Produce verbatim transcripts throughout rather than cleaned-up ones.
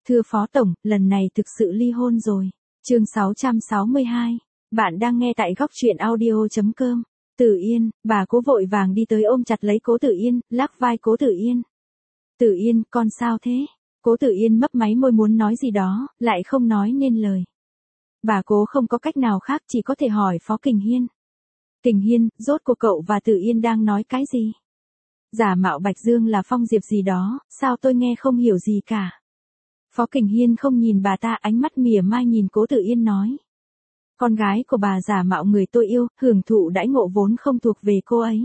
Thưa Phó Tổng, lần này thực sự ly hôn rồi. Chương sáu trăm sáu mươi hai. Bạn đang nghe tại góc truyện audio chấm com. Tử Yên, bà Cố vội vàng đi tới ôm chặt lấy Cố Tử Yên, lắc vai Cố Tử Yên. Tử Yên, con sao thế? Cố Tử Yên mấp máy môi muốn nói gì đó, lại không nói nên lời. Bà Cố không có cách nào khác, chỉ có thể hỏi Phó Kình Hiên. Kình Hiên, rốt cuộc cậu và Tử Yên đang nói cái gì? Giả mạo Bạch Dương là Phong Diệp gì đó, sao tôi nghe không hiểu gì cả. Phó Kình Hiên không nhìn bà ta, ánh mắt mỉa mai nhìn Cố Tử Yên nói. Con gái của bà giả mạo người tôi yêu, hưởng thụ đãi ngộ vốn không thuộc về cô ấy.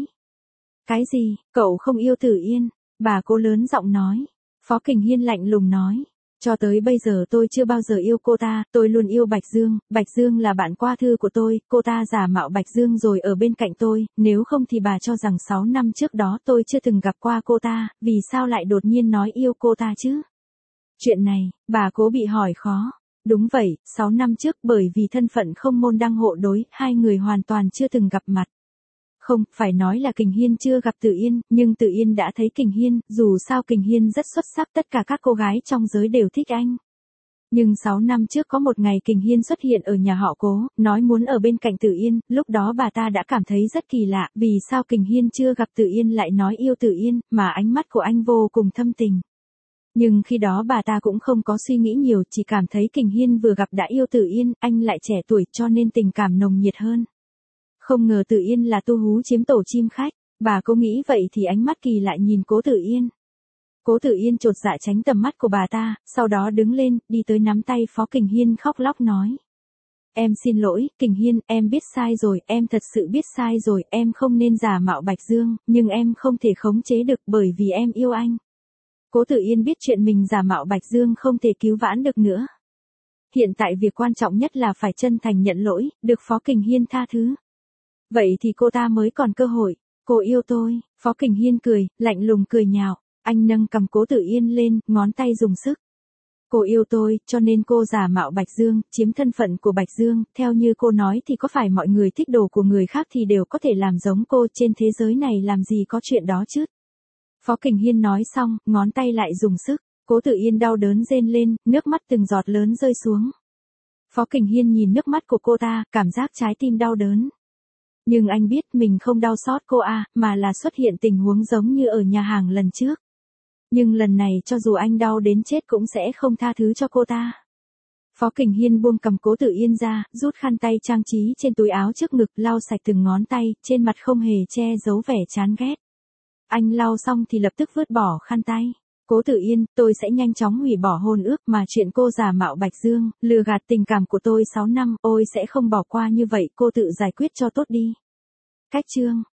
Cái gì, cậu không yêu Tử Yên? Bà Cố lớn giọng nói. Phó Kình Hiên lạnh lùng nói. Cho tới bây giờ tôi chưa bao giờ yêu cô ta, tôi luôn yêu Bạch Dương, Bạch Dương là bạn qua thư của tôi, cô ta giả mạo Bạch Dương rồi ở bên cạnh tôi, nếu không thì bà cho rằng sáu năm trước đó tôi chưa từng gặp qua cô ta, vì sao lại đột nhiên nói yêu cô ta chứ? Chuyện này, bà Cố bị hỏi khó. Đúng vậy, sáu năm trước bởi vì thân phận không môn đăng hộ đối, hai người hoàn toàn chưa từng gặp mặt. Không, phải nói là Kình Hiên chưa gặp Tử Yên, nhưng Tử Yên đã thấy Kình Hiên, dù sao Kình Hiên rất xuất sắc, tất cả các cô gái trong giới đều thích anh. Nhưng sáu năm trước có một ngày Kình Hiên xuất hiện ở nhà họ Cố, nói muốn ở bên cạnh Tử Yên, lúc đó bà ta đã cảm thấy rất kỳ lạ, vì sao Kình Hiên chưa gặp Tử Yên lại nói yêu Tử Yên, mà ánh mắt của anh vô cùng thâm tình. Nhưng khi đó bà ta cũng không có suy nghĩ nhiều, chỉ cảm thấy Kình Hiên vừa gặp đã yêu Tử Yên, anh lại trẻ tuổi cho nên tình cảm nồng nhiệt hơn. Không ngờ Tử Yên là tu hú chiếm tổ chim khách, bà Cố nghĩ vậy thì ánh mắt kỳ lại nhìn Cố Tử Yên. Cố Tử Yên chột dạ tránh tầm mắt của bà ta, sau đó đứng lên, đi tới nắm tay Phó Kình Hiên khóc lóc nói. Em xin lỗi, Kình Hiên, em biết sai rồi, em thật sự biết sai rồi, em không nên giả mạo Bạch Dương, nhưng em không thể khống chế được bởi vì em yêu anh. Cố Tử Yên biết chuyện mình giả mạo Bạch Dương không thể cứu vãn được nữa. Hiện tại việc quan trọng nhất là phải chân thành nhận lỗi, được Phó Kình Hiên tha thứ. Vậy thì cô ta mới còn cơ hội. Cô yêu tôi, Phó Kình Hiên cười, lạnh lùng cười nhạo. Anh nâng cầm Cố Tử Yên lên, ngón tay dùng sức. Cô yêu tôi, cho nên cô giả mạo Bạch Dương, chiếm thân phận của Bạch Dương, theo như cô nói thì có phải mọi người thích đồ của người khác thì đều có thể làm giống cô, trên thế giới này làm gì có chuyện đó chứ? Phó Kình Hiên nói xong, ngón tay lại dùng sức, Cố Tử Yên đau đớn rên lên, nước mắt từng giọt lớn rơi xuống. Phó Kình Hiên nhìn nước mắt của cô ta, cảm giác trái tim đau đớn. Nhưng anh biết mình không đau xót cô à, mà là xuất hiện tình huống giống như ở nhà hàng lần trước. Nhưng lần này cho dù anh đau đến chết cũng sẽ không tha thứ cho cô ta. Phó Kình Hiên buông cầm Cố Tử Yên ra, rút khăn tay trang trí trên túi áo trước ngực, lau sạch từng ngón tay, trên mặt không hề che giấu vẻ chán ghét. Anh lau xong thì lập tức vứt bỏ khăn tay. Cố Tử Yên, tôi sẽ nhanh chóng hủy bỏ hôn ước mà chuyện cô giả mạo Bạch Dương, lừa gạt tình cảm của tôi sáu năm, ôi sẽ không bỏ qua như vậy, cô tự giải quyết cho tốt đi. Cách chương.